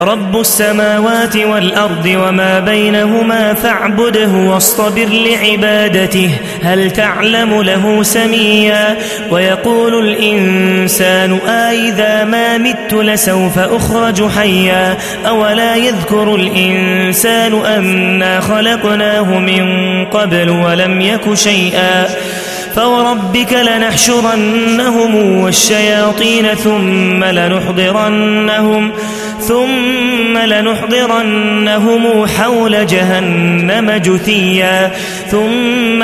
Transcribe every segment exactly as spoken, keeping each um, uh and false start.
رب السماوات والأرض وما بينهما فاعبده واصطبر لعبادته هل تعلم له سميا ويقول الإنسان أإذا ما مت لسوف أخرج حيا أولا يذكر الإنسان أنا خلقناه من قبل ولم يك شيئا فوربك لنحشرنهم والشياطين ثم لنحضرنهم ثم لنحضرنهم حول جهنم جثيا ثم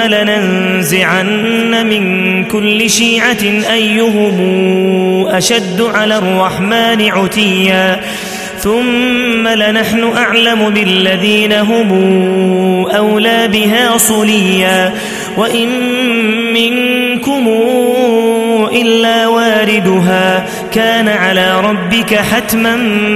لننزعن من كل شيعة أيهم أشد على الرحمن عتيا ثم لنحن أعلم بالذين هم أولى بها صليا وإن منكم إلا واردها كان على ربك حتما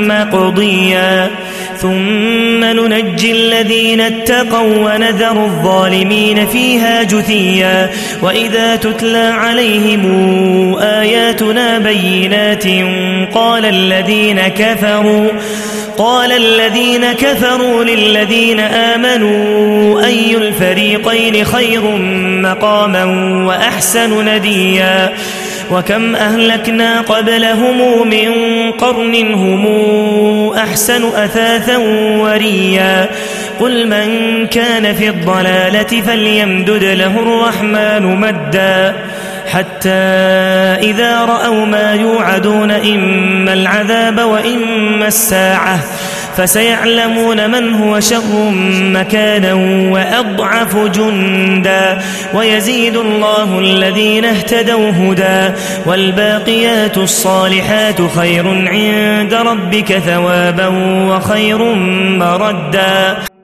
مقضيا ثم ننجي الذين اتقوا ونذر الظالمين فيها جثيا وإذا تتلى عليهم آياتنا بينات قال الذين كفروا قال الذين كفروا للذين آمنوا أي الفريقين خير مقاما وأحسن نديا وكم أهلكنا قبلهم من قرن هم أحسن أثاثا وريا قل من كان في الضلالة فليمدد له الرحمن مدا حتى إذا رأوا ما يوعدون إما العذاب وإما الساعة فسيعلمون من هو شر مكانا وأضعف جندا ويزيد الله الذين اهتدوا هدى والباقيات الصالحات خير عند ربك ثوابا وخير مردا.